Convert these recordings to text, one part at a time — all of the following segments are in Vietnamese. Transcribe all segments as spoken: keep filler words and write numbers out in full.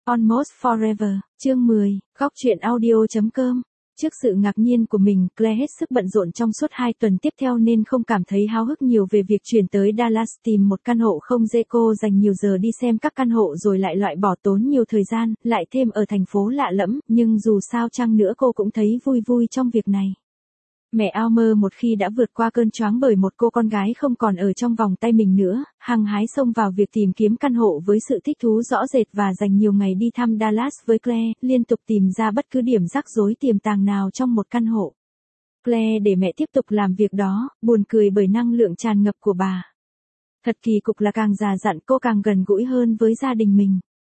Almost Forever, chương mười, góc truyện audio.com. Trước sự ngạc nhiên của mình, Claire hết sức bận rộn trong suốt hai tuần tiếp theo nên không cảm thấy háo hức nhiều về việc chuyển tới Dallas tìm một căn hộ không dễ. Cô dành nhiều giờ đi xem các căn hộ rồi lại loại bỏ tốn nhiều thời gian, lại thêm ở thành phố lạ lẫm, nhưng dù sao chăng nữa cô cũng thấy vui vui trong việc này. Mẹ Almer một khi đã vượt qua cơn choáng bởi một cô con gái không còn ở trong vòng tay mình nữa, hăng hái xông vào việc tìm kiếm căn hộ với sự thích thú rõ rệt và dành nhiều ngày đi thăm Dallas với Claire, liên tục tìm ra bất cứ điểm rắc rối tiềm tàng nào trong một căn hộ. Claire để mẹ tiếp tục làm việc đó, buồn cười bởi năng lượng tràn ngập của bà. Thật kỳ cục là càng già dặn cô càng gần gũi hơn với gia đình mình.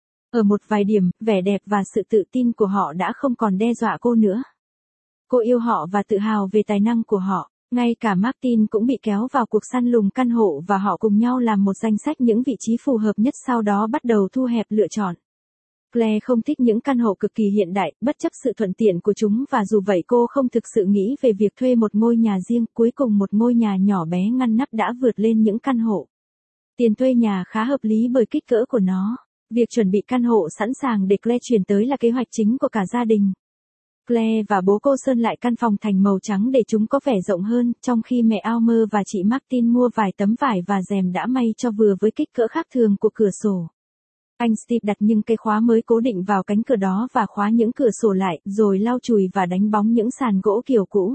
Ở một vài điểm, vẻ đẹp và sự tự tin của họ đã không còn đe dọa cô nữa. Cô yêu họ và tự hào về tài năng của họ. Ngay cả Martin cũng bị kéo vào cuộc săn lùng căn hộ và họ cùng nhau làm một danh sách những vị trí phù hợp nhất, sau đó bắt đầu thu hẹp lựa chọn. Claire không thích những căn hộ cực kỳ hiện đại, bất chấp sự thuận tiện của chúng, và dù vậy cô không thực sự nghĩ về việc thuê một ngôi nhà riêng. Cuối cùng một ngôi nhà nhỏ bé ngăn nắp đã vượt lên những căn hộ. Tiền thuê nhà khá hợp lý bởi kích cỡ của nó. Việc chuẩn bị căn hộ sẵn sàng để Claire chuyển tới là kế hoạch chính của cả gia đình. Claire và bố cô sơn lại căn phòng thành màu trắng để chúng có vẻ rộng hơn, trong khi mẹ Almer và chị Martin mua vài tấm vải và rèm đã may cho vừa với kích cỡ khác thường của cửa sổ. Anh Steve đặt những cây khóa mới cố định vào cánh cửa đó và khóa những cửa sổ lại, rồi lau chùi và đánh bóng những sàn gỗ kiểu cũ.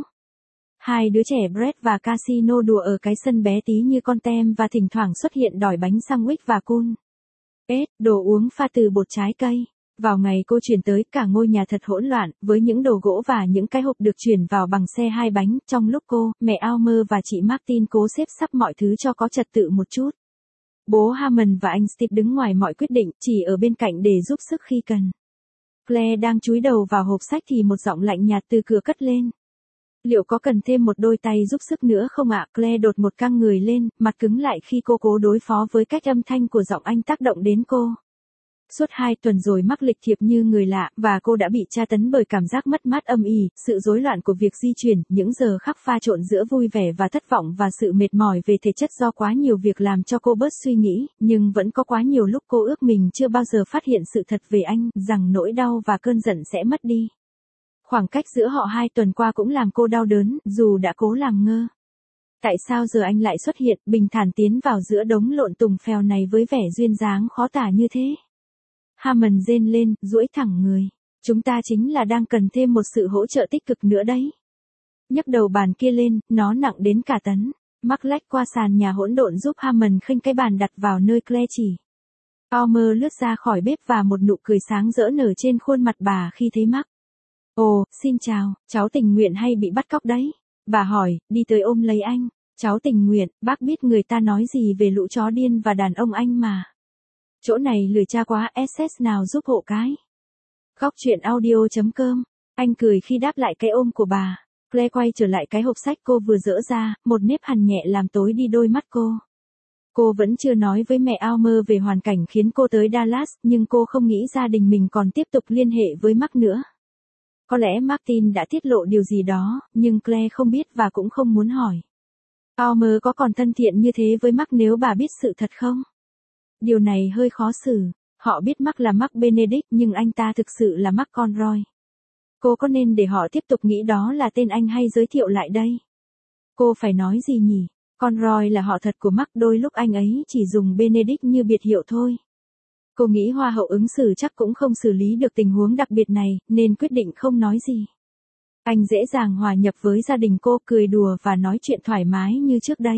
Hai đứa trẻ Brett và Casino đùa ở cái sân bé tí như con tem và thỉnh thoảng xuất hiện đòi bánh sandwich và cool ết, đồ uống pha từ bột trái cây. Vào ngày cô chuyển tới, cả ngôi nhà thật hỗn loạn, với những đồ gỗ và những cái hộp được chuyển vào bằng xe hai bánh, trong lúc cô, mẹ Almer và chị Martin cố xếp sắp mọi thứ cho có trật tự một chút. Bố Hammond và anh Steve đứng ngoài mọi quyết định, chỉ ở bên cạnh để giúp sức khi cần. Claire đang chúi đầu vào hộp sách thì một giọng lạnh nhạt từ cửa cất lên. Liệu có cần thêm một đôi tay giúp sức nữa không ạ? Claire đột một căng người lên, mặt cứng lại khi cô cố đối phó với cách âm thanh của giọng anh tác động đến cô. Suốt hai tuần rồi mắc lịch thiệp như người lạ, và cô đã bị tra tấn bởi cảm giác mất mát âm ỉ, sự rối loạn của việc di chuyển, những giờ khắc pha trộn giữa vui vẻ và thất vọng, và sự mệt mỏi về thể chất do quá nhiều việc làm cho cô bớt suy nghĩ, nhưng vẫn có quá nhiều lúc cô ước mình chưa bao giờ phát hiện sự thật về anh, rằng nỗi đau và cơn giận sẽ mất đi. Khoảng cách giữa họ hai tuần qua cũng làm cô đau đớn, dù đã cố làm ngơ. Tại sao giờ anh lại xuất hiện, bình thản tiến vào giữa đống lộn tùng phèo này với vẻ duyên dáng khó tả như thế? Hammond rên lên, duỗi thẳng người. Chúng ta chính là đang cần thêm một sự hỗ trợ tích cực nữa đấy. Nhấc đầu bàn kia lên, nó nặng đến cả tấn. Mark lách qua sàn nhà hỗn độn giúp Hammond khênh cái bàn đặt vào nơi Claire chỉ. Almer lướt ra khỏi bếp và một nụ cười sáng rỡ nở trên khuôn mặt bà khi thấy Mark. Ồ, xin chào, cháu tình nguyện hay bị bắt cóc đấy? Bà hỏi, đi tới ôm lấy anh. Cháu tình nguyện, bác biết người ta nói gì về lũ chó điên và đàn ông anh mà. Chỗ này lười cha quá, ét ét nào giúp hộ cái. Góc truyện audio.com. Anh cười khi đáp lại cái ôm của bà. Claire quay trở lại cái hộp sách cô vừa dỡ ra, một nếp hằn nhẹ làm tối đi đôi mắt cô. Cô vẫn chưa nói với mẹ Almer về hoàn cảnh khiến cô tới Dallas, nhưng cô không nghĩ gia đình mình còn tiếp tục liên hệ với Mark nữa. Có lẽ Martin đã tiết lộ điều gì đó, nhưng Claire không biết và cũng không muốn hỏi. Almer có còn thân thiện như thế với Mark nếu bà biết sự thật không? Điều này hơi khó xử. Họ biết Mark là Mark Benedict nhưng anh ta thực sự là Mark Conroy. Cô có nên để họ tiếp tục nghĩ đó là tên anh hay giới thiệu lại đây? Cô phải nói gì nhỉ? Conroy là họ thật của Mark, đôi lúc anh ấy chỉ dùng Benedict như biệt hiệu thôi. Cô nghĩ hoa hậu ứng xử chắc cũng không xử lý được tình huống đặc biệt này, nên quyết định không nói gì. Anh dễ dàng hòa nhập với gia đình cô, cười đùa và nói chuyện thoải mái như trước đây.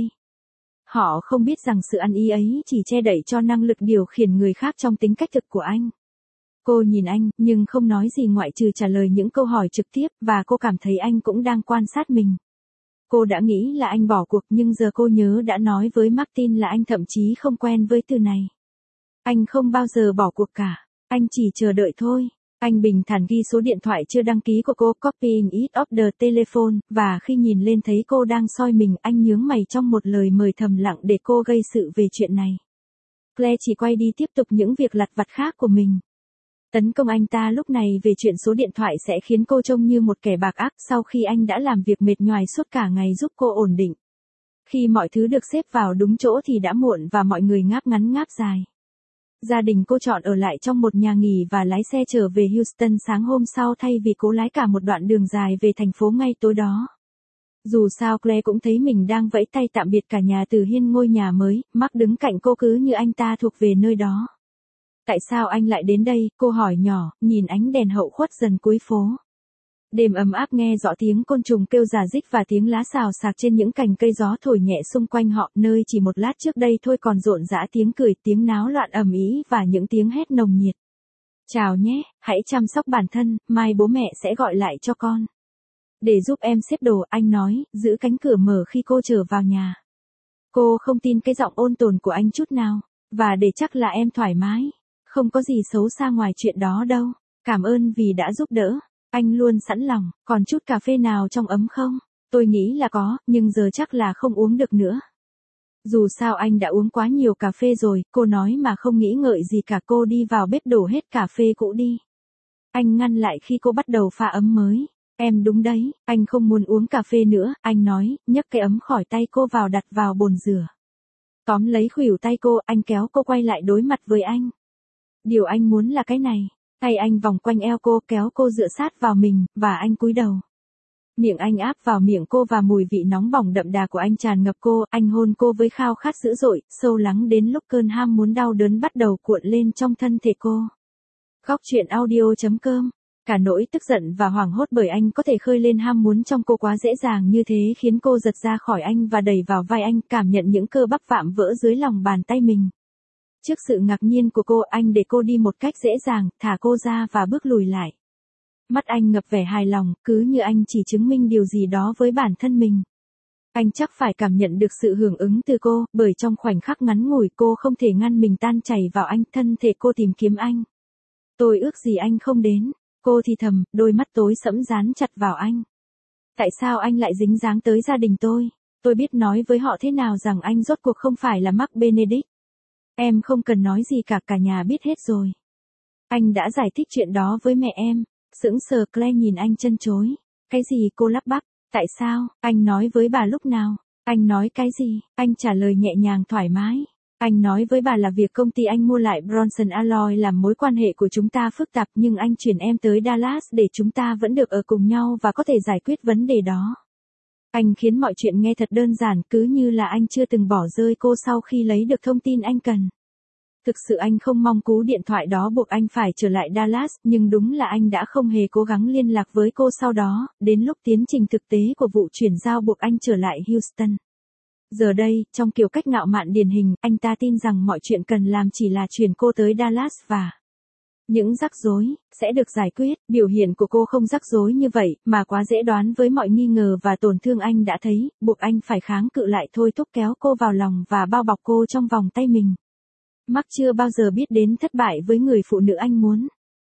Họ không biết rằng sự ăn ý ấy chỉ che đậy cho năng lực điều khiển người khác trong tính cách thực của anh. Cô nhìn anh, nhưng không nói gì ngoại trừ trả lời những câu hỏi trực tiếp, và cô cảm thấy anh cũng đang quan sát mình. Cô đã nghĩ là anh bỏ cuộc, nhưng giờ cô nhớ đã nói với Martin là anh thậm chí không quen với từ này. Anh không bao giờ bỏ cuộc cả, anh chỉ chờ đợi thôi. Anh bình thản ghi số điện thoại chưa đăng ký của cô, copying it off the telephone, và khi nhìn lên thấy cô đang soi mình, anh nhướng mày trong một lời mời thầm lặng để cô gây sự về chuyện này. Claire chỉ quay đi tiếp tục những việc lặt vặt khác của mình. Tấn công anh ta lúc này về chuyện số điện thoại sẽ khiến cô trông như một kẻ bạc ác sau khi anh đã làm việc mệt nhoài suốt cả ngày giúp cô ổn định. Khi mọi thứ được xếp vào đúng chỗ thì đã muộn và mọi người ngáp ngắn ngáp dài. Gia đình cô chọn ở lại trong một nhà nghỉ và lái xe trở về Houston sáng hôm sau thay vì cố lái cả một đoạn đường dài về thành phố ngay tối đó. Dù sao Claire cũng thấy mình đang vẫy tay tạm biệt cả nhà từ hiên ngôi nhà mới, Mark đứng cạnh cô cứ như anh ta thuộc về nơi đó. Tại sao anh lại đến đây, cô hỏi nhỏ, nhìn ánh đèn hậu khuất dần cuối phố. Đêm ấm áp nghe rõ tiếng côn trùng kêu rả rích và tiếng lá xào xạc trên những cành cây, gió thổi nhẹ xung quanh họ, nơi chỉ một lát trước đây thôi còn rộn rã tiếng cười, tiếng náo loạn ầm ĩ và những tiếng hét nồng nhiệt. Chào nhé, hãy chăm sóc bản thân, mai bố mẹ sẽ gọi lại cho con. Để giúp em xếp đồ, anh nói, giữ cánh cửa mở khi cô trở vào nhà. Cô không tin cái giọng ôn tồn của anh chút nào, và để chắc là em thoải mái. Không có gì xấu xa ngoài chuyện đó đâu, cảm ơn vì đã giúp đỡ. Anh luôn sẵn lòng, còn chút cà phê nào trong ấm không? Tôi nghĩ là có, nhưng giờ chắc là không uống được nữa. Dù sao anh đã uống quá nhiều cà phê rồi, cô nói mà không nghĩ ngợi gì cả. Cô đi vào bếp đổ hết cà phê cũ đi. Anh ngăn lại khi cô bắt đầu pha ấm mới. Em đúng đấy, anh không muốn uống cà phê nữa, anh nói, nhấc cái ấm khỏi tay cô vào đặt vào bồn rửa. Tóm lấy khuỷu tay cô, anh kéo cô quay lại đối mặt với anh. Điều anh muốn là cái này. Tay anh vòng quanh eo cô, kéo cô dựa sát vào mình, và anh cúi đầu. Miệng anh áp vào miệng cô và mùi vị nóng bỏng đậm đà của anh tràn ngập cô, anh hôn cô với khao khát dữ dội, sâu lắng đến lúc cơn ham muốn đau đớn bắt đầu cuộn lên trong thân thể cô. Góc truyện audio chấm com. Cả nỗi tức giận và hoảng hốt bởi anh có thể khơi lên ham muốn trong cô quá dễ dàng như thế khiến cô giật ra khỏi anh và đẩy vào vai anh, cảm nhận những cơ bắp vạm vỡ dưới lòng bàn tay mình. Trước sự ngạc nhiên của cô, anh để cô đi một cách dễ dàng, thả cô ra và bước lùi lại. Mắt anh ngập vẻ hài lòng, cứ như anh chỉ chứng minh điều gì đó với bản thân mình. Anh chắc phải cảm nhận được sự hưởng ứng từ cô, bởi trong khoảnh khắc ngắn ngủi cô không thể ngăn mình tan chảy vào anh, thân thể cô tìm kiếm anh. Tôi ước gì anh không đến, cô thì thầm, đôi mắt tối sẫm dán chặt vào anh. Tại sao anh lại dính dáng tới gia đình tôi? Tôi biết nói với họ thế nào rằng anh rốt cuộc không phải là Mark Benedict. Em không cần nói gì cả, cả nhà biết hết rồi. Anh đã giải thích chuyện đó với mẹ em. Sững sờ, Claire nhìn anh trân trối. Cái gì? Cô lắp bắp. Tại sao? Anh nói với bà lúc nào? Anh nói cái gì? Anh trả lời nhẹ nhàng thoải mái. Anh nói với bà là việc công ty anh mua lại Bronson Alloy làm mối quan hệ của chúng ta phức tạp, nhưng anh chuyển em tới Dallas để chúng ta vẫn được ở cùng nhau và có thể giải quyết vấn đề đó. Anh khiến mọi chuyện nghe thật đơn giản, cứ như là anh chưa từng bỏ rơi cô sau khi lấy được thông tin anh cần. Thực sự anh không mong cú điện thoại đó buộc anh phải trở lại Dallas, nhưng đúng là anh đã không hề cố gắng liên lạc với cô sau đó, đến lúc tiến trình thực tế của vụ chuyển giao buộc anh trở lại Houston. Giờ đây, trong kiểu cách ngạo mạn điển hình, anh ta tin rằng mọi chuyện cần làm chỉ là chuyển cô tới Dallas và những rắc rối sẽ được giải quyết. Biểu hiện của cô không rắc rối như vậy, mà quá dễ đoán với mọi nghi ngờ và tổn thương anh đã thấy, buộc anh phải kháng cự lại, thôi thúc kéo cô vào lòng và bao bọc cô trong vòng tay mình. Mark chưa bao giờ biết đến thất bại với người phụ nữ anh muốn.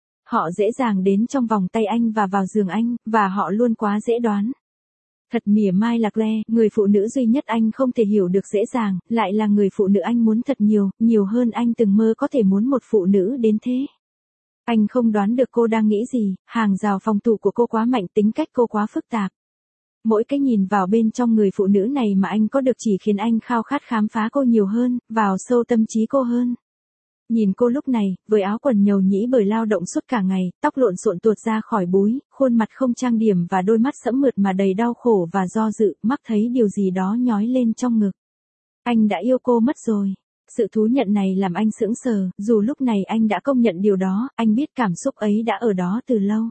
Họ dễ dàng đến trong vòng tay anh và vào giường anh, và họ luôn quá dễ đoán. Thật mỉa mai là Claire, người phụ nữ duy nhất anh không thể hiểu được dễ dàng, lại là người phụ nữ anh muốn thật nhiều, nhiều hơn anh từng mơ có thể muốn một phụ nữ đến thế. Anh không đoán được cô đang nghĩ gì, hàng rào phòng thủ của cô quá mạnh, tính cách cô quá phức tạp. Mỗi cái nhìn vào bên trong người phụ nữ này mà anh có được chỉ khiến anh khao khát khám phá cô nhiều hơn, vào sâu tâm trí cô hơn. Nhìn cô lúc này, với áo quần nhầu nhĩ bởi lao động suốt cả ngày, tóc lộn xộn tuột ra khỏi búi, khuôn mặt không trang điểm và đôi mắt sẫm mượt mà đầy đau khổ và do dự, Mark thấy điều gì đó nhói lên trong ngực. Anh đã yêu cô mất rồi. Sự thú nhận này làm anh sững sờ, dù lúc này anh đã công nhận điều đó, anh biết cảm xúc ấy đã ở đó từ lâu.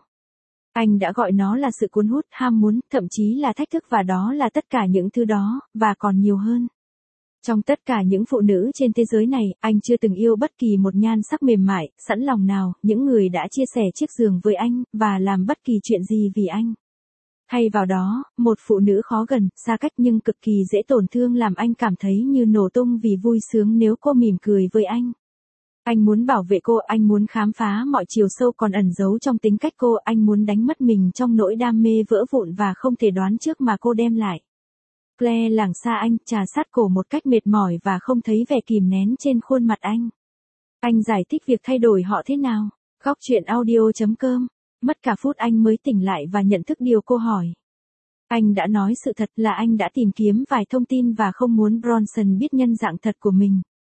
Anh đã gọi nó là sự cuốn hút, ham muốn, thậm chí là thách thức, và đó là tất cả những thứ đó, và còn nhiều hơn. Trong tất cả những phụ nữ trên thế giới này, anh chưa từng yêu bất kỳ một nhan sắc mềm mại, sẵn lòng nào, những người đã chia sẻ chiếc giường với anh, và làm bất kỳ chuyện gì vì anh. Thay vào đó, một phụ nữ khó gần, xa cách nhưng cực kỳ dễ tổn thương làm anh cảm thấy như nổ tung vì vui sướng nếu cô mỉm cười với anh. Anh muốn bảo vệ cô, anh muốn khám phá mọi chiều sâu còn ẩn giấu trong tính cách cô, anh muốn đánh mất mình trong nỗi đam mê vỡ vụn và không thể đoán trước mà cô đem lại. Claire lảng xa anh, trà sát cổ một cách mệt mỏi và không thấy vẻ kìm nén trên khuôn mặt anh. Anh giải thích việc thay đổi họ thế nào? Góc truyện audio chấm com. Mất cả phút anh mới tỉnh lại và nhận thức điều cô hỏi. Anh đã nói sự thật là anh đã tìm kiếm vài thông tin và không muốn Bronson biết nhân dạng thật của mình.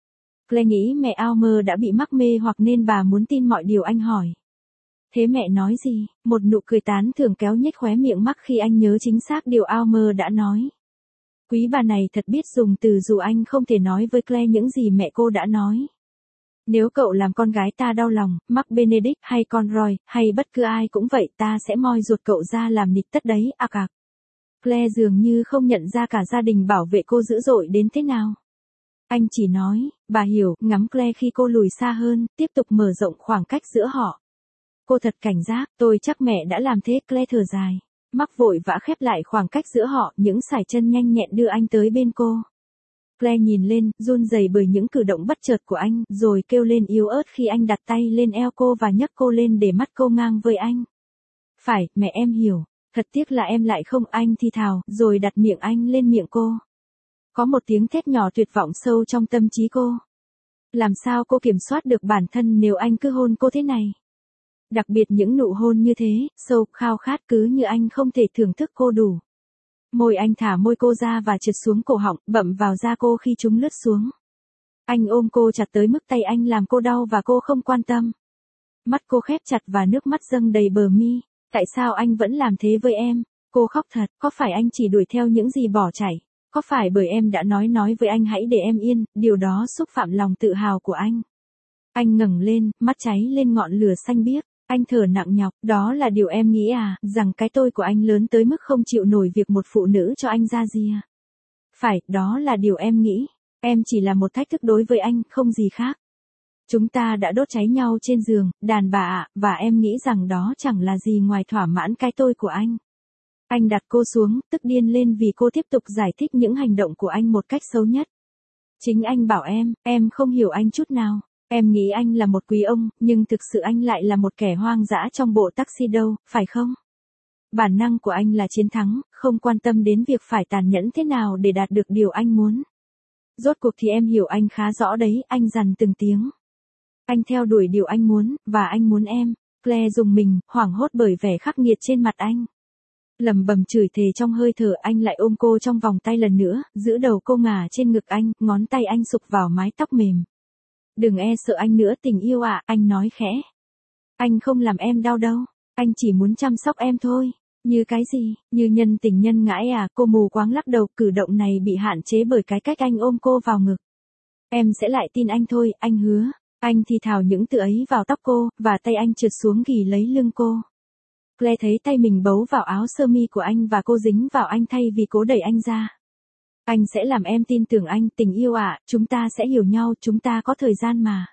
Claire nghĩ mẹ Almer đã bị mắc mê hoặc nên bà muốn tin mọi điều anh hỏi. Thế mẹ nói gì? Một nụ cười tán thưởng kéo nhếch khóe miệng mắc khi anh nhớ chính xác điều Almer đã nói. Quý bà này thật biết dùng từ dù anh không thể nói với Claire những gì mẹ cô đã nói. Nếu cậu làm con gái ta đau lòng, Mark Benedict hay con Roy, hay bất cứ ai cũng vậy, ta sẽ moi ruột cậu ra làm nịt tất đấy, ạc ạc. Claire dường như không nhận ra cả gia đình bảo vệ cô dữ dội đến thế nào. Anh chỉ nói, bà hiểu, ngắm Claire khi cô lùi xa hơn, tiếp tục mở rộng khoảng cách giữa họ. Cô thật cảnh giác, tôi chắc mẹ đã làm thế, Claire thở dài. Mark vội vã khép lại khoảng cách giữa họ, những sải chân nhanh nhẹn đưa anh tới bên cô. Claire nhìn lên, run rẩy bởi những cử động bất chợt của anh, rồi kêu lên yếu ớt khi anh đặt tay lên eo cô và nhấc cô lên để mắt cô ngang với anh. Phải, mẹ em hiểu, thật tiếc là em lại không, anh thì thào, rồi đặt miệng anh lên miệng cô. Có một tiếng thét nhỏ tuyệt vọng sâu trong tâm trí cô. Làm sao cô kiểm soát được bản thân nếu anh cứ hôn cô thế này? Đặc biệt những nụ hôn như thế, sâu, khao khát cứ như anh không thể thưởng thức cô đủ. Môi anh thả môi cô ra và trượt xuống cổ họng, bậm vào da cô khi chúng lướt xuống. Anh ôm cô chặt tới mức tay anh làm cô đau và cô không quan tâm. Mắt cô khép chặt và nước mắt dâng đầy bờ mi. Tại sao anh vẫn làm thế với em? Cô khóc thật, có phải anh chỉ đuổi theo những gì bỏ chạy? Có phải bởi em đã nói nói với anh hãy để em yên, điều đó xúc phạm lòng tự hào của anh? Anh ngẩng lên, mắt cháy lên ngọn lửa xanh biếc. Anh thở nặng nhọc, đó là điều em nghĩ à, rằng cái tôi của anh lớn tới mức không chịu nổi việc một phụ nữ cho anh ra gì à? Phải, đó là điều em nghĩ. Em chỉ là một thách thức đối với anh, không gì khác. Chúng ta đã đốt cháy nhau trên giường, đàn bà ạ, và em nghĩ rằng đó chẳng là gì ngoài thỏa mãn cái tôi của anh. Anh đặt cô xuống, tức điên lên vì cô tiếp tục giải thích những hành động của anh một cách xấu nhất. Chính anh bảo em, em không hiểu anh chút nào. Em nghĩ anh là một quý ông, nhưng thực sự anh lại là một kẻ hoang dã trong bộ taxi đâu, phải không? Bản năng của anh là chiến thắng, không quan tâm đến việc phải tàn nhẫn thế nào để đạt được điều anh muốn. Rốt cuộc thì em hiểu anh khá rõ đấy, anh dằn từng tiếng. Anh theo đuổi điều anh muốn, và anh muốn em. Claire rùng mình, hoảng hốt bởi vẻ khắc nghiệt trên mặt anh. Lẩm bẩm chửi thề trong hơi thở, anh lại ôm cô trong vòng tay lần nữa, giữ đầu cô ngả trên ngực anh, ngón tay anh sục vào mái tóc mềm. Đừng e sợ anh nữa tình yêu ạ, à, anh nói khẽ. Anh không làm em đau đâu, anh chỉ muốn chăm sóc em thôi. Như cái gì, như nhân tình nhân ngãi à, cô mù quáng lắc đầu, cử động này bị hạn chế bởi cái cách anh ôm cô vào ngực. Em sẽ lại tin anh thôi, anh hứa. Anh thì thào những từ ấy vào tóc cô, và tay anh trượt xuống ghì lấy lưng cô. Claire thấy tay mình bấu vào áo sơ mi của anh và cô dính vào anh thay vì cố đẩy anh ra. Anh sẽ làm em tin tưởng anh, tình yêu ạ, à, chúng ta sẽ hiểu nhau, chúng ta có thời gian mà.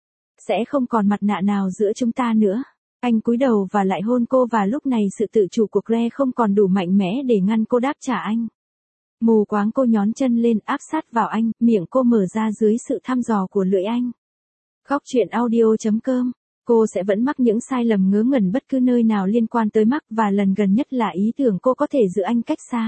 Sẽ không còn mặt nạ nào giữa chúng ta nữa. Anh cúi đầu và lại hôn cô, và lúc này sự tự chủ của Claire không còn đủ mạnh mẽ để ngăn cô đáp trả anh. Mù quáng cô nhón chân lên áp sát vào anh, miệng cô mở ra dưới sự thăm dò của lưỡi anh. Góc truyện audio chấm com. Cô sẽ vẫn mắc những sai lầm ngớ ngẩn bất cứ nơi nào liên quan tới Mark, và lần gần nhất là ý tưởng cô có thể giữ anh cách xa.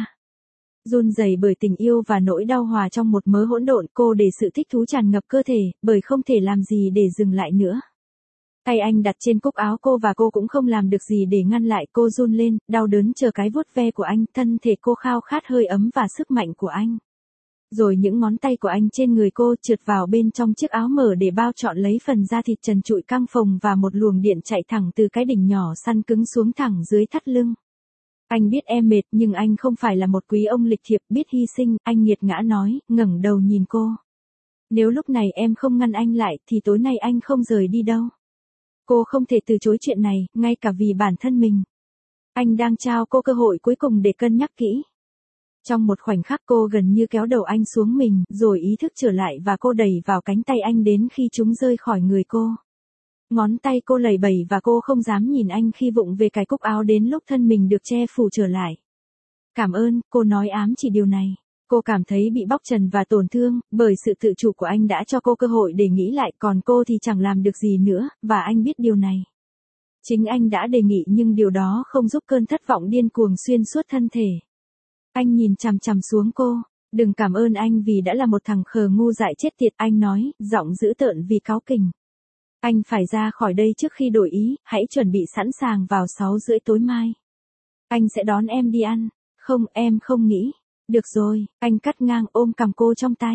Run rẩy bởi tình yêu và nỗi đau hòa trong một mớ hỗn độn, cô để sự thích thú tràn ngập cơ thể, bởi không thể làm gì để dừng lại nữa. Tay anh đặt trên cúc áo cô và cô cũng không làm được gì để ngăn lại, cô run lên, đau đớn chờ cái vuốt ve của anh, thân thể cô khao khát hơi ấm và sức mạnh của anh. Rồi những ngón tay của anh trên người cô trượt vào bên trong chiếc áo mở để bao trọn lấy phần da thịt trần trụi căng phồng, và một luồng điện chạy thẳng từ cái đỉnh nhỏ săn cứng xuống thẳng dưới thắt lưng. Anh biết em mệt, nhưng anh không phải là một quý ông lịch thiệp biết hy sinh, anh nghiệt ngã nói, ngẩng đầu nhìn cô. Nếu lúc này em không ngăn anh lại, thì tối nay anh không rời đi đâu. Cô không thể từ chối chuyện này, ngay cả vì bản thân mình. Anh đang trao cô cơ hội cuối cùng để cân nhắc kỹ. Trong một khoảnh khắc cô gần như kéo đầu anh xuống mình, rồi ý thức trở lại và cô đẩy vào cánh tay anh đến khi chúng rơi khỏi người cô. Ngón tay cô lầy bẩy và cô không dám nhìn anh khi vụng về cài cúc áo đến lúc thân mình được che phủ trở lại. Cảm ơn, cô nói ám chỉ điều này. Cô cảm thấy bị bóc trần và tổn thương, bởi sự tự chủ của anh đã cho cô cơ hội để nghĩ lại, còn cô thì chẳng làm được gì nữa, và anh biết điều này. Chính anh đã đề nghị nhưng điều đó không giúp cơn thất vọng điên cuồng xuyên suốt thân thể. Anh nhìn chằm chằm xuống cô. Đừng cảm ơn anh vì đã là một thằng khờ ngu dại chết tiệt, anh nói, giọng dữ tợn vì cáu kỉnh. Anh phải ra khỏi đây trước khi đổi ý, hãy chuẩn bị sẵn sàng vào sáu rưỡi tối mai. Anh sẽ đón em đi ăn. Không, em không nghĩ. Được rồi, anh cắt ngang ôm cằm cô trong tay.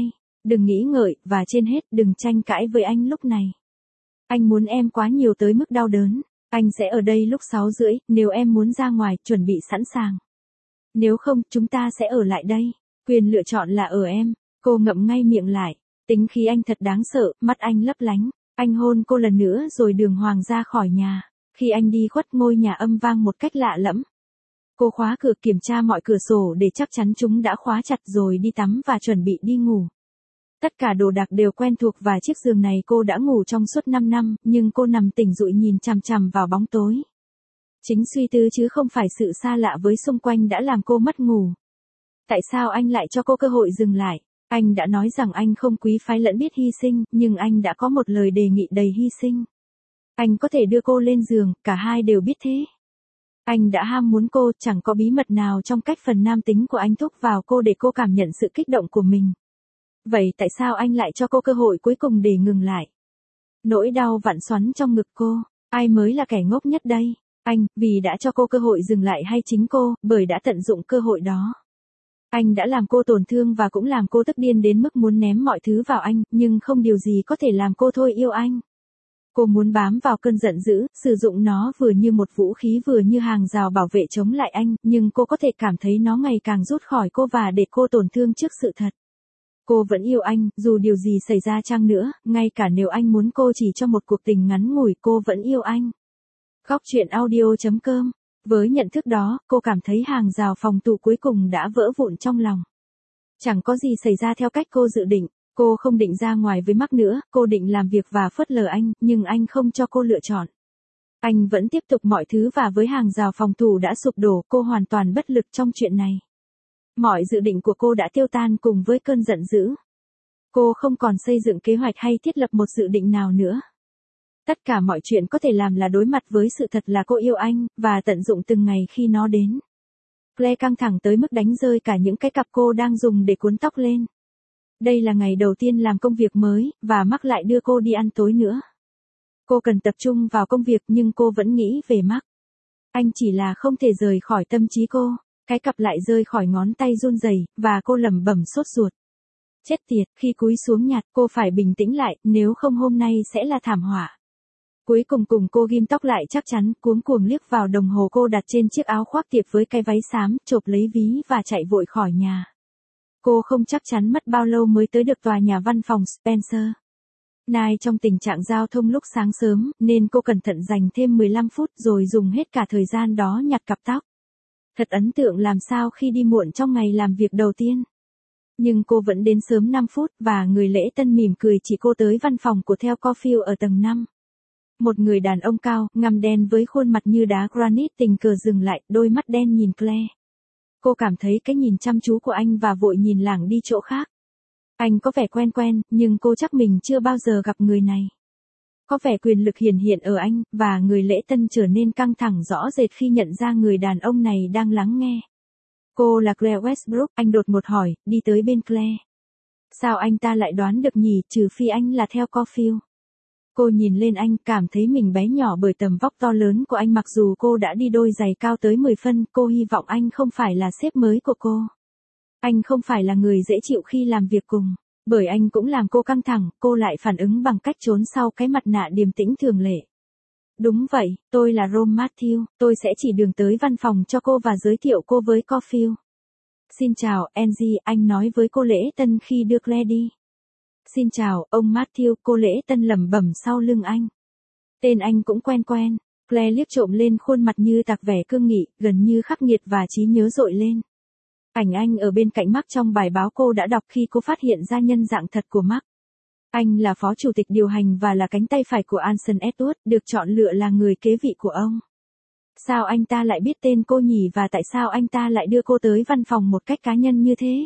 Đừng nghĩ ngợi, và trên hết đừng tranh cãi với anh lúc này. Anh muốn em quá nhiều tới mức đau đớn. Anh sẽ ở đây lúc sáu rưỡi, nếu em muốn ra ngoài, chuẩn bị sẵn sàng. Nếu không, chúng ta sẽ ở lại đây. Quyền lựa chọn là ở em. Cô ngậm ngay miệng lại. Tính khí anh thật đáng sợ, mắt anh lấp lánh. Anh hôn cô lần nữa rồi đường hoàng ra khỏi nhà. Khi anh đi khuất, ngôi nhà âm vang một cách lạ lẫm. Cô khóa cửa, kiểm tra mọi cửa sổ để chắc chắn chúng đã khóa chặt, rồi đi tắm và chuẩn bị đi ngủ. Tất cả đồ đạc đều quen thuộc và chiếc giường này cô đã ngủ trong suốt năm năm, nhưng cô nằm tỉnh dụi nhìn chằm chằm vào bóng tối. Chính suy tư chứ không phải sự xa lạ với xung quanh đã làm cô mất ngủ. Tại sao anh lại cho cô cơ hội dừng lại? Anh đã nói rằng anh không quý phái lẫn biết hy sinh, nhưng anh đã có một lời đề nghị đầy hy sinh. Anh có thể đưa cô lên giường, cả hai đều biết thế. Anh đã ham muốn cô, chẳng có bí mật nào trong cách phần nam tính của anh thúc vào cô để cô cảm nhận sự kích động của mình. Vậy tại sao anh lại cho cô cơ hội cuối cùng để ngừng lại? Nỗi đau vặn xoắn trong ngực cô. Ai mới là kẻ ngốc nhất đây? Anh, vì đã cho cô cơ hội dừng lại, hay chính cô, bởi đã tận dụng cơ hội đó? Anh đã làm cô tổn thương và cũng làm cô tức điên đến mức muốn ném mọi thứ vào anh, nhưng không điều gì có thể làm cô thôi yêu anh. Cô muốn bám vào cơn giận dữ, sử dụng nó vừa như một vũ khí vừa như hàng rào bảo vệ chống lại anh, nhưng cô có thể cảm thấy nó ngày càng rút khỏi cô và để cô tổn thương trước sự thật. Cô vẫn yêu anh, dù điều gì xảy ra chăng nữa, ngay cả nếu anh muốn cô chỉ cho một cuộc tình ngắn ngủi, cô vẫn yêu anh. Góc truyện audio chấm com. Với nhận thức đó, cô cảm thấy hàng rào phòng thủ cuối cùng đã vỡ vụn trong lòng. Chẳng có gì xảy ra theo cách cô dự định. Cô không định ra ngoài với Mark nữa, cô định làm việc và phớt lờ anh, nhưng anh không cho cô lựa chọn. Anh vẫn tiếp tục mọi thứ và với hàng rào phòng thủ đã sụp đổ, cô hoàn toàn bất lực trong chuyện này. Mọi dự định của cô đã tiêu tan cùng với cơn giận dữ. Cô không còn xây dựng kế hoạch hay thiết lập một dự định nào nữa. Tất cả mọi chuyện có thể làm là đối mặt với sự thật là cô yêu anh, và tận dụng từng ngày khi nó đến. Claire căng thẳng tới mức đánh rơi cả những cái cặp cô đang dùng để cuốn tóc lên. Đây là ngày đầu tiên làm công việc mới, và Mark lại đưa cô đi ăn tối nữa. Cô cần tập trung vào công việc nhưng cô vẫn nghĩ về Mark. Anh chỉ là không thể rời khỏi tâm trí cô. Cái cặp lại rơi khỏi ngón tay run rẩy, và cô lẩm bẩm sốt ruột. Chết tiệt, khi cúi xuống nhặt, cô phải bình tĩnh lại, nếu không hôm nay sẽ là thảm họa. Cuối cùng cùng cô ghim tóc lại chắc chắn, cuống cuồng liếc vào đồng hồ cô đặt trên chiếc áo khoác tiệp với cái váy xám, chộp lấy ví và chạy vội khỏi nhà. Cô không chắc chắn mất bao lâu mới tới được tòa nhà văn phòng Spencer. Nay trong tình trạng giao thông lúc sáng sớm, nên cô cẩn thận dành thêm mười lăm phút rồi dùng hết cả thời gian đó nhặt cặp tóc. Thật ấn tượng làm sao khi đi muộn trong ngày làm việc đầu tiên. Nhưng cô vẫn đến sớm năm phút, và người lễ tân mỉm cười chỉ cô tới văn phòng của Theo Caulfield ở tầng năm. Một người đàn ông cao, ngăm đen với khuôn mặt như đá granite tình cờ dừng lại, đôi mắt đen nhìn Claire. Cô cảm thấy cái nhìn chăm chú của anh và vội nhìn lảng đi chỗ khác. Anh có vẻ quen quen, nhưng cô chắc mình chưa bao giờ gặp người này. Có vẻ quyền lực hiển hiện ở anh, và người lễ tân trở nên căng thẳng rõ rệt khi nhận ra người đàn ông này đang lắng nghe. Cô là Claire Westbrook, anh đột ngột hỏi, đi tới bên Claire. Sao anh ta lại đoán được nhỉ, trừ phi anh là Theo Caulfield. Cô nhìn lên anh, cảm thấy mình bé nhỏ bởi tầm vóc to lớn của anh. Mặc dù cô đã đi đôi giày cao tới mười phân, cô hy vọng anh không phải là sếp mới của cô. Anh không phải là người dễ chịu khi làm việc cùng. Bởi anh cũng làm cô căng thẳng, cô lại phản ứng bằng cách trốn sau cái mặt nạ điềm tĩnh thường lệ. Đúng vậy, tôi là Rome Matthew, tôi sẽ chỉ đường tới văn phòng cho cô và giới thiệu cô với Caulfield. Xin chào, Angie, anh nói với cô lễ tân khi đưa Claire đi. Xin chào, ông Matthew, cô lễ tân lẩm bẩm sau lưng anh. Tên anh cũng quen quen. Claire liếc trộm lên khuôn mặt như tạc vẻ cương nghị, gần như khắc nghiệt và trí nhớ dội lên. Ảnh anh ở bên cạnh Mark trong bài báo cô đã đọc khi cô phát hiện ra nhân dạng thật của Mark. Anh là phó chủ tịch điều hành và là cánh tay phải của Anson Edward, được chọn lựa là người kế vị của ông. Sao anh ta lại biết tên cô nhỉ, và tại sao anh ta lại đưa cô tới văn phòng một cách cá nhân như thế?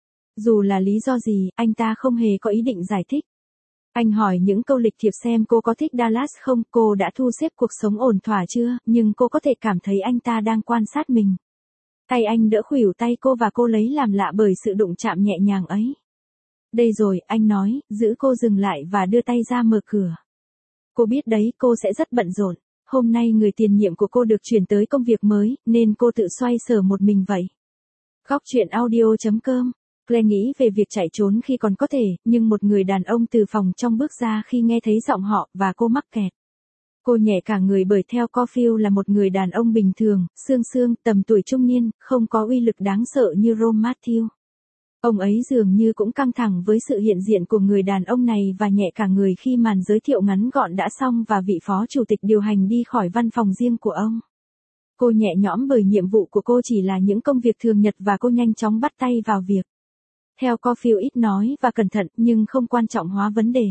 Dù là lý do gì, anh ta không hề có ý định giải thích. Anh hỏi những câu lịch thiệp xem cô có thích Dallas không, cô đã thu xếp cuộc sống ổn thỏa chưa, nhưng cô có thể cảm thấy anh ta đang quan sát mình. Tay anh đỡ khuỷu tay cô và cô lấy làm lạ bởi sự đụng chạm nhẹ nhàng ấy. Đây rồi, anh nói, giữ cô dừng lại và đưa tay ra mở cửa. Cô biết đấy, cô sẽ rất bận rộn. Hôm nay người tiền nhiệm của cô được chuyển tới công việc mới, nên cô tự xoay sở một mình vậy. Góc truyện audio chấm com Claire nghĩ về việc chạy trốn khi còn có thể, nhưng một người đàn ông từ phòng trong bước ra khi nghe thấy giọng họ và cô mắc kẹt. Cô nhẹ cả người bởi theo Caulfield là một người đàn ông bình thường, xương xương, tầm tuổi trung niên, không có uy lực đáng sợ như Ron Matthew. Ông ấy dường như cũng căng thẳng với sự hiện diện của người đàn ông này và nhẹ cả người khi màn giới thiệu ngắn gọn đã xong và vị phó chủ tịch điều hành đi khỏi văn phòng riêng của ông. Cô nhẹ nhõm bởi nhiệm vụ của cô chỉ là những công việc thường nhật và cô nhanh chóng bắt tay vào việc. Theo Caulfield ít nói và cẩn thận nhưng không quan trọng hóa vấn đề.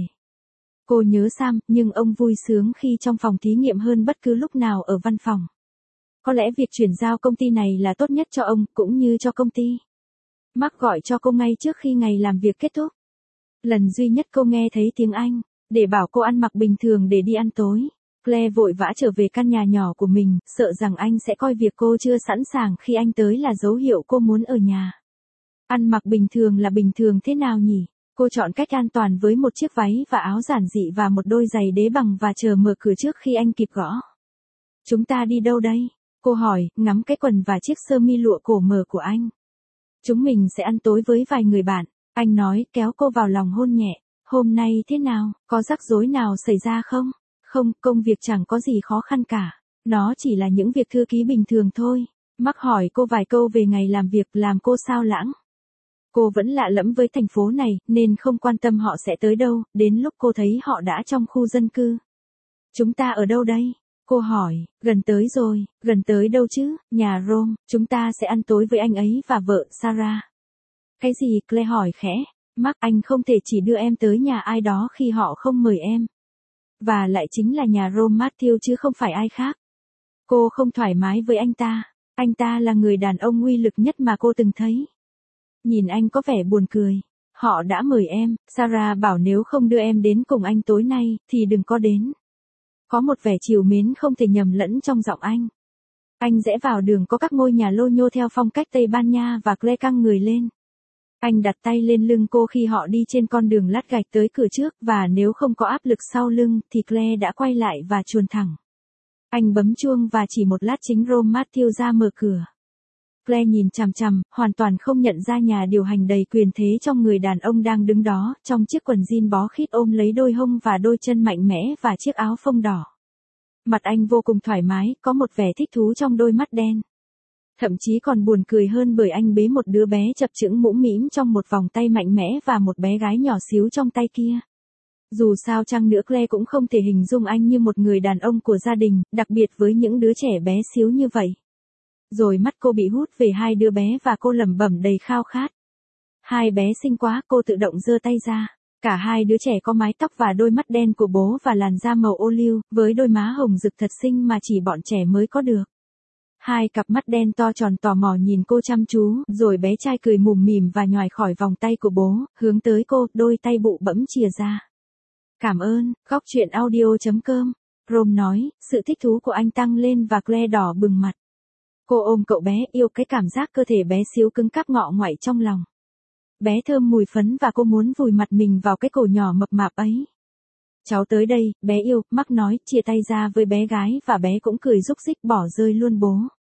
Cô nhớ Sam, nhưng ông vui sướng khi trong phòng thí nghiệm hơn bất cứ lúc nào ở văn phòng. Có lẽ việc chuyển giao công ty này là tốt nhất cho ông, cũng như cho công ty. Mark gọi cho cô ngay trước khi ngày làm việc kết thúc. Lần duy nhất cô nghe thấy tiếng Anh, để bảo cô ăn mặc bình thường để đi ăn tối. Claire vội vã trở về căn nhà nhỏ của mình, sợ rằng anh sẽ coi việc cô chưa sẵn sàng khi anh tới là dấu hiệu cô muốn ở nhà. Ăn mặc bình thường là bình thường thế nào nhỉ? Cô chọn cách an toàn với một chiếc váy và áo giản dị và một đôi giày đế bằng và chờ mở cửa trước khi anh kịp gõ. Chúng ta đi đâu đây? Cô hỏi, ngắm cái quần và chiếc sơ mi lụa cổ mở của anh. Chúng mình sẽ ăn tối với vài người bạn, anh nói, kéo cô vào lòng hôn nhẹ. Hôm nay thế nào, có rắc rối nào xảy ra không? Không, công việc chẳng có gì khó khăn cả. Nó chỉ là những việc thư ký bình thường thôi. Mark hỏi cô vài câu về ngày làm việc làm cô sao lãng. Cô vẫn lạ lẫm với thành phố này, nên không quan tâm họ sẽ tới đâu, đến lúc cô thấy họ đã trong khu dân cư. Chúng ta ở đâu đây? Cô hỏi, gần tới rồi, gần tới đâu chứ, nhà Rome, chúng ta sẽ ăn tối với anh ấy và vợ, Sarah. Cái gì, Claire hỏi khẽ, Mark, anh không thể chỉ đưa em tới nhà ai đó khi họ không mời em. Và lại chính là nhà Rome Matthew chứ không phải ai khác. Cô không thoải mái với anh ta, anh ta là người đàn ông uy lực nhất mà cô từng thấy. Nhìn anh có vẻ buồn cười. Họ đã mời em, Sarah bảo nếu không đưa em đến cùng anh tối nay, thì đừng có đến. Có một vẻ trìu mến không thể nhầm lẫn trong giọng anh. Anh rẽ vào đường có các ngôi nhà lô nhô theo phong cách Tây Ban Nha và Claire căng người lên. Anh đặt tay lên lưng cô khi họ đi trên con đường lát gạch tới cửa trước và nếu không có áp lực sau lưng thì Claire đã quay lại và chuồn thẳng. Anh bấm chuông và chỉ một lát chính Ron Matthew ra mở cửa. Claire nhìn chằm chằm, hoàn toàn không nhận ra nhà điều hành đầy quyền thế trong người đàn ông đang đứng đó, trong chiếc quần jean bó khít ôm lấy đôi hông và đôi chân mạnh mẽ và chiếc áo phông đỏ. Mặt anh vô cùng thoải mái, có một vẻ thích thú trong đôi mắt đen. Thậm chí còn buồn cười hơn bởi anh bế một đứa bé chập chững mũm mĩm trong một vòng tay mạnh mẽ và một bé gái nhỏ xíu trong tay kia. Dù sao chăng nữa Claire cũng không thể hình dung anh như một người đàn ông của gia đình, đặc biệt với những đứa trẻ bé xíu như vậy. Rồi mắt cô bị hút về hai đứa bé và cô lẩm bẩm đầy khao khát. Hai bé xinh quá, cô tự động giơ tay ra. Cả hai đứa trẻ có mái tóc và đôi mắt đen của bố và làn da màu ô liu, với đôi má hồng rực thật xinh mà chỉ bọn trẻ mới có được. Hai cặp mắt đen to tròn tò mò nhìn cô chăm chú, rồi bé trai cười mùm mỉm và nhoài khỏi vòng tay của bố, hướng tới cô, đôi tay bụ bẫm chìa ra. Cảm ơn, góc truyện audio chấm com. Rom nói, sự thích thú của anh tăng lên và Claire đỏ bừng mặt. Cô ôm cậu bé, yêu cái cảm giác cơ thể bé xíu cứng cáp ngọ ngoại trong lòng. Bé thơm mùi phấn và cô muốn vùi mặt mình vào cái cổ nhỏ mập mạp ấy. Cháu tới đây, bé yêu, Mark nói, chia tay ra với bé gái và bé cũng cười rúc rích bỏ rơi luôn bố.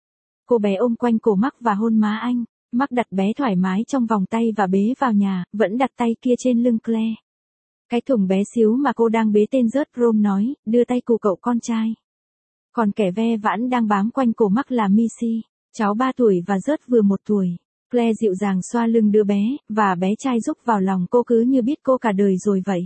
Cô bé ôm quanh cổ Mark và hôn má anh. Mark đặt bé thoải mái trong vòng tay và bế vào nhà, vẫn đặt tay kia trên lưng Claire. Cái thùng bé xíu mà cô đang bế tên rớt, Rom nói, đưa tay cụ cậu con trai. Còn kẻ ve vãn đang bám quanh cổ Mark là Missy, cháu ba tuổi và rớt vừa một tuổi. Claire dịu dàng xoa lưng đứa bé, và bé trai rúc vào lòng cô cứ như biết cô cả đời rồi vậy.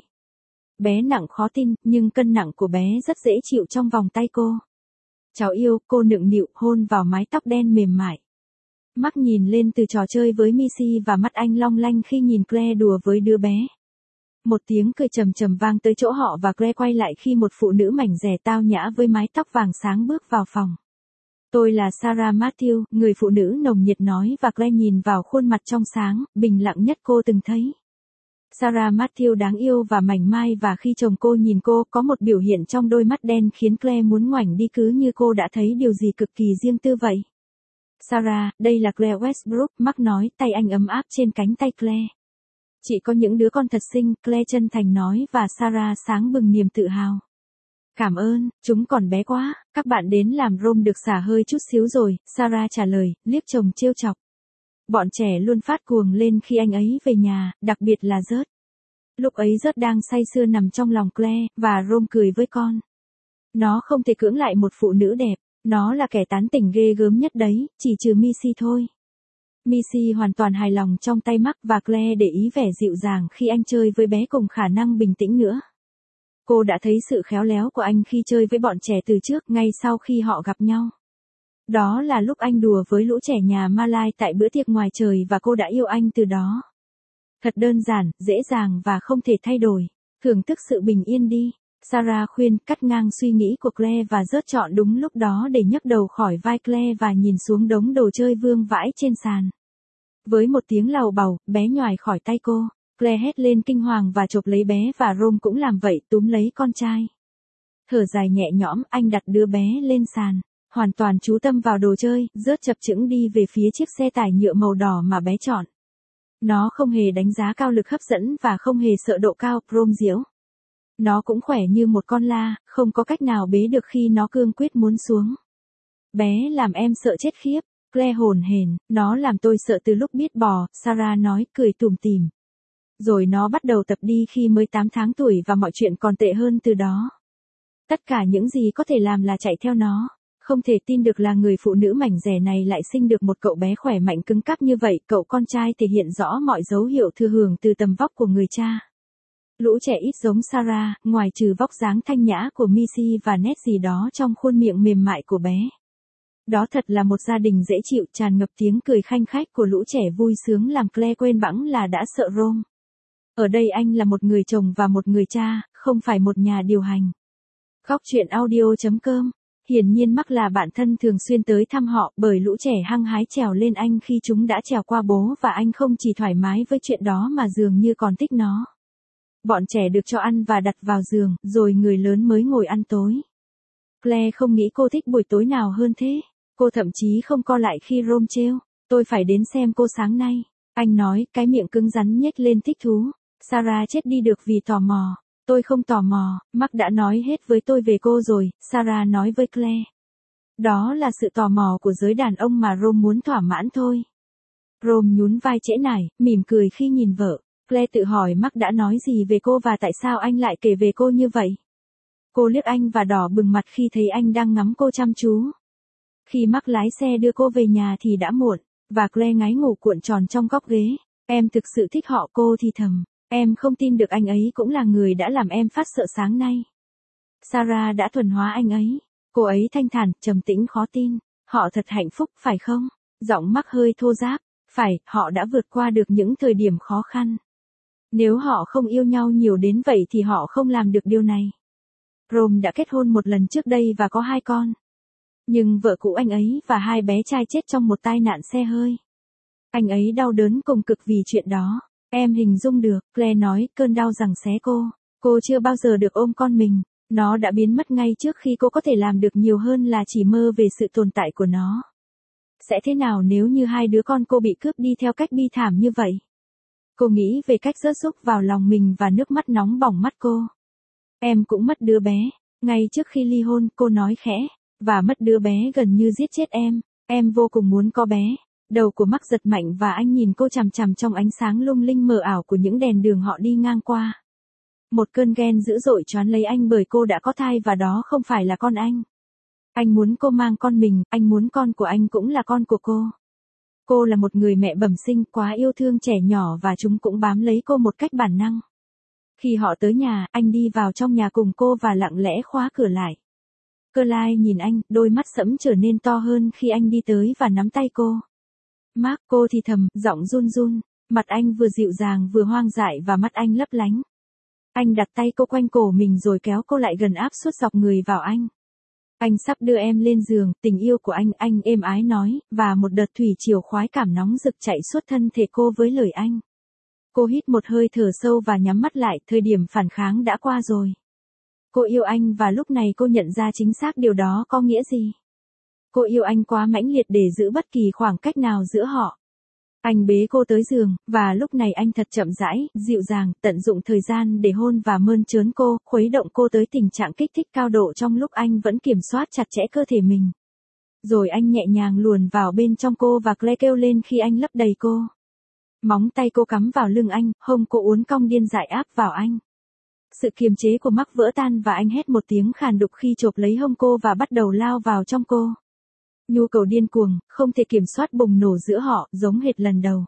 Bé nặng khó tin, nhưng cân nặng của bé rất dễ chịu trong vòng tay cô. Cháu yêu, cô nựng nịu, hôn vào mái tóc đen mềm mại. Mark nhìn lên từ trò chơi với Missy và mắt anh long lanh khi nhìn Claire đùa với đứa bé. Một tiếng cười trầm trầm vang tới chỗ họ và Claire quay lại khi một phụ nữ mảnh dẻ tao nhã với mái tóc vàng sáng bước vào phòng. Tôi là Sarah Matthew, người phụ nữ nồng nhiệt nói và Claire nhìn vào khuôn mặt trong sáng, bình lặng nhất cô từng thấy. Sarah Matthew đáng yêu và mảnh mai và khi chồng cô nhìn cô có một biểu hiện trong đôi mắt đen khiến Claire muốn ngoảnh đi cứ như cô đã thấy điều gì cực kỳ riêng tư vậy. Sarah, đây là Claire Westbrook, Mark nói, tay anh ấm áp trên cánh tay Claire. Chị có những đứa con thật xinh, Claire chân thành nói và Sarah sáng bừng niềm tự hào. Cảm ơn, chúng còn bé quá, các bạn đến làm Rome được xả hơi chút xíu rồi, Sarah trả lời, liếc chồng trêu chọc. Bọn trẻ luôn phát cuồng lên khi anh ấy về nhà, đặc biệt là Rớt. Lúc ấy Rớt đang say sưa nằm trong lòng Claire, và Rome cười với con. Nó không thể cưỡng lại một phụ nữ đẹp, nó là kẻ tán tỉnh ghê gớm nhất đấy, chỉ trừ Missy thôi. Missy hoàn toàn hài lòng trong tay Mark và Claire để ý vẻ dịu dàng khi anh chơi với bé cùng khả năng bình tĩnh nữa. Cô đã thấy sự khéo léo của anh khi chơi với bọn trẻ từ trước ngay sau khi họ gặp nhau. Đó là lúc anh đùa với lũ trẻ nhà Malai tại bữa tiệc ngoài trời và cô đã yêu anh từ đó. Thật đơn giản, dễ dàng và không thể thay đổi. Thưởng thức sự bình yên đi. Sarah khuyên, cắt ngang suy nghĩ của Claire và Rớt chọn đúng lúc đó để nhấc đầu khỏi vai Claire và nhìn xuống đống đồ chơi vương vãi trên sàn. Với một tiếng lầu bầu, bé nhoài khỏi tay cô. Claire hét lên kinh hoàng và chộp lấy bé và Rome cũng làm vậy, túm lấy con trai. Thở dài nhẹ nhõm, anh đặt đứa bé lên sàn. Hoàn toàn chú tâm vào đồ chơi, Rớt chập chững đi về phía chiếc xe tải nhựa màu đỏ mà bé chọn. Nó không hề đánh giá cao lực hấp dẫn và không hề sợ độ cao, Rome giễu. Nó cũng khỏe như một con la, không có cách nào bế được khi nó cương quyết muốn xuống. Bé làm em sợ chết khiếp, Claire hồn hển, nó làm tôi sợ từ lúc biết bò, Sarah nói, cười tủm tỉm. Rồi nó bắt đầu tập đi khi mới tám tháng tuổi và mọi chuyện còn tệ hơn từ đó. Tất cả những gì có thể làm là chạy theo nó. Không thể tin được là người phụ nữ mảnh dẻ này lại sinh được một cậu bé khỏe mạnh cứng cáp như vậy. Cậu con trai thể hiện rõ mọi dấu hiệu thừa hưởng từ tầm vóc của người cha. Lũ trẻ ít giống Sarah, ngoài trừ vóc dáng thanh nhã của Missy và nét gì đó trong khuôn miệng mềm mại của bé. Đó thật là một gia đình dễ chịu, tràn ngập tiếng cười khanh khách của lũ trẻ vui sướng làm Claire quên bẵng là đã sợ Rome. Ở đây anh là một người chồng và một người cha, không phải một nhà điều hành. Góc truyện audio chấm com. Hiển nhiên Mark là bạn thân thường xuyên tới thăm họ, bởi lũ trẻ hăng hái trèo lên anh khi chúng đã trèo qua bố và anh không chỉ thoải mái với chuyện đó mà dường như còn thích nó. Bọn trẻ được cho ăn và đặt vào giường, rồi người lớn mới ngồi ăn tối. Claire không nghĩ cô thích buổi tối nào hơn thế. Cô thậm chí không co lại khi Rome trêu. Tôi phải đến xem cô sáng nay. Anh nói, cái miệng cứng rắn nhếch lên thích thú. Sarah chết đi được vì tò mò. Tôi không tò mò, Mark đã nói hết với tôi về cô rồi, Sarah nói với Claire. Đó là sự tò mò của giới đàn ông mà Rome muốn thỏa mãn thôi. Rome nhún vai trễ nải, mỉm cười khi nhìn vợ. Claire tự hỏi Mark đã nói gì về cô và tại sao anh lại kể về cô như vậy. Cô liếc anh và đỏ bừng mặt khi thấy anh đang ngắm cô chăm chú. Khi Mark lái xe đưa cô về nhà thì đã muộn, và Claire ngáy ngủ cuộn tròn trong góc ghế. Em thực sự thích họ, cô thì thầm. Em không tin được anh ấy cũng là người đã làm em phát sợ sáng nay. Sarah đã thuần hóa anh ấy. Cô ấy thanh thản, trầm tĩnh khó tin. Họ thật hạnh phúc, phải không? Giọng Mark hơi thô ráp. Phải, họ đã vượt qua được những thời điểm khó khăn. Nếu họ không yêu nhau nhiều đến vậy thì họ không làm được điều này. Rome đã kết hôn một lần trước đây và có hai con. Nhưng vợ cũ anh ấy và hai bé trai chết trong một tai nạn xe hơi. Anh ấy đau đớn cùng cực vì chuyện đó. Em hình dung được, Claire nói, cơn đau giằng xé cô. Cô chưa bao giờ được ôm con mình. Nó đã biến mất ngay trước khi cô có thể làm được nhiều hơn là chỉ mơ về sự tồn tại của nó. Sẽ thế nào nếu như hai đứa con cô bị cướp đi theo cách bi thảm như vậy? Cô nghĩ về cách rớt rúc vào lòng mình và nước mắt nóng bỏng mắt cô. Em cũng mất đứa bé. Ngay trước khi ly hôn, cô nói khẽ. Và mất đứa bé gần như giết chết em. Em vô cùng muốn có bé. Đầu của Mark giật mạnh và anh nhìn cô chằm chằm trong ánh sáng lung linh mờ ảo của những đèn đường họ đi ngang qua. Một cơn ghen dữ dội choán lấy anh bởi cô đã có thai và đó không phải là con anh. Anh muốn cô mang con mình, anh muốn con của anh cũng là con của cô. Cô là một người mẹ bẩm sinh quá yêu thương trẻ nhỏ và chúng cũng bám lấy cô một cách bản năng. Khi họ tới nhà, anh đi vào trong nhà cùng cô và lặng lẽ khóa cửa lại. Claire nhìn anh, đôi mắt sẫm trở nên to hơn khi anh đi tới và nắm tay cô. Mark, cô thì thầm, giọng run run, mặt anh vừa dịu dàng vừa hoang dại và mắt anh lấp lánh. Anh đặt tay cô quanh cổ mình rồi kéo cô lại gần áp suốt dọc người vào anh. Anh sắp đưa em lên giường, tình yêu của anh, anh êm ái nói, và một đợt thủy triều khoái cảm nóng rực chạy suốt thân thể cô với lời anh. Cô hít một hơi thở sâu và nhắm mắt lại, thời điểm phản kháng đã qua rồi. Cô yêu anh và lúc này cô nhận ra chính xác điều đó có nghĩa gì. Cô yêu anh quá mãnh liệt để giữ bất kỳ khoảng cách nào giữa họ. Anh bế cô tới giường, và lúc này anh thật chậm rãi, dịu dàng, tận dụng thời gian để hôn và mơn trớn cô, khuấy động cô tới tình trạng kích thích cao độ trong lúc anh vẫn kiểm soát chặt chẽ cơ thể mình. Rồi anh nhẹ nhàng luồn vào bên trong cô và Claire kêu lên khi anh lấp đầy cô. Móng tay cô cắm vào lưng anh, hông cô uốn cong điên dại áp vào anh. Sự kiềm chế của Mark vỡ tan và anh hét một tiếng khàn đục khi chộp lấy hông cô và bắt đầu lao vào trong cô. Nhu cầu điên cuồng, không thể kiểm soát bùng nổ giữa họ, giống hệt lần đầu.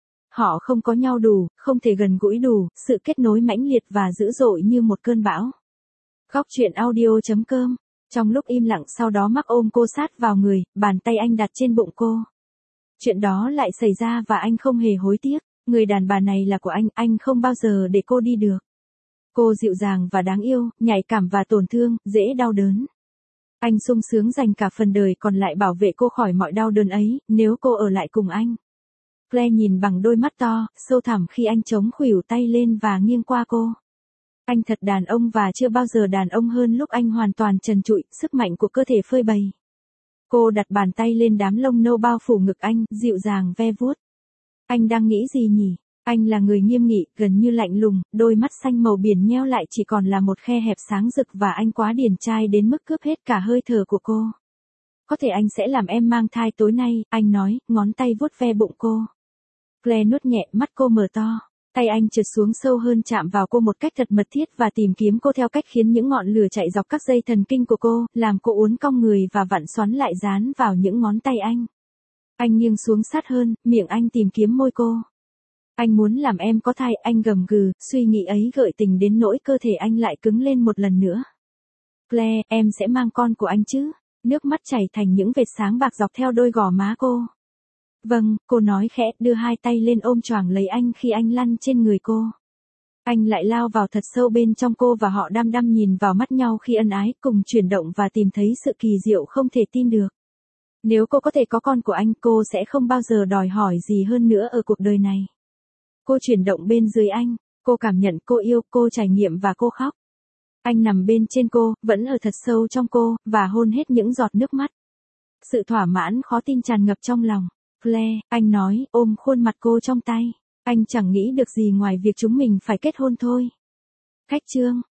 Họ không có nhau đủ, không thể gần gũi đủ, sự kết nối mãnh liệt và dữ dội như một cơn bão. Góc truyện audio chấm com. Trong lúc im lặng sau đó Mark ôm cô sát vào người, bàn tay anh đặt trên bụng cô. Chuyện đó lại xảy ra và anh không hề hối tiếc. Người đàn bà này là của anh, anh không bao giờ để cô đi được. Cô dịu dàng và đáng yêu, nhạy cảm và tổn thương, dễ đau đớn. Anh sung sướng dành cả phần đời còn lại bảo vệ cô khỏi mọi đau đớn ấy, nếu cô ở lại cùng anh. Claire nhìn bằng đôi mắt to, sâu thẳm khi anh chống khuỷu tay lên và nghiêng qua cô. Anh thật đàn ông và chưa bao giờ đàn ông hơn lúc anh hoàn toàn trần trụi, sức mạnh của cơ thể phơi bày. Cô đặt bàn tay lên đám lông nâu bao phủ ngực anh, dịu dàng ve vuốt. Anh đang nghĩ gì nhỉ? Anh là người nghiêm nghị, gần như lạnh lùng, đôi mắt xanh màu biển nheo lại chỉ còn là một khe hẹp sáng rực và anh quá điển trai đến mức cướp hết cả hơi thở của cô. Có thể anh sẽ làm em mang thai tối nay, anh nói, ngón tay vuốt ve bụng cô. Claire nuốt nhẹ, mắt cô mở to. Tay anh trượt xuống sâu hơn chạm vào cô một cách thật mật thiết và tìm kiếm cô theo cách khiến những ngọn lửa chạy dọc các dây thần kinh của cô, làm cô uốn cong người và vặn xoắn lại dán vào những ngón tay anh. Anh nghiêng xuống sát hơn, miệng anh tìm kiếm môi cô. Anh muốn làm em có thai, anh gầm gừ, suy nghĩ ấy gợi tình đến nỗi cơ thể anh lại cứng lên một lần nữa. Claire, em sẽ mang con của anh chứ? Nước mắt chảy thành những vệt sáng bạc dọc theo đôi gò má cô. Vâng, cô nói khẽ, đưa hai tay lên ôm choàng lấy anh khi anh lăn trên người cô. Anh lại lao vào thật sâu bên trong cô và họ đăm đăm nhìn vào mắt nhau khi ân ái, cùng chuyển động và tìm thấy sự kỳ diệu không thể tin được. Nếu cô có thể có con của anh, cô sẽ không bao giờ đòi hỏi gì hơn nữa ở cuộc đời này. Cô chuyển động bên dưới anh, cô cảm nhận, cô yêu, cô trải nghiệm và cô khóc. Anh nằm bên trên cô, vẫn ở thật sâu trong cô, và hôn hết những giọt nước mắt. Sự thỏa mãn khó tin tràn ngập trong lòng. Claire, anh nói, ôm khuôn mặt cô trong tay. Anh chẳng nghĩ được gì ngoài việc chúng mình phải kết hôn thôi. Khách chương.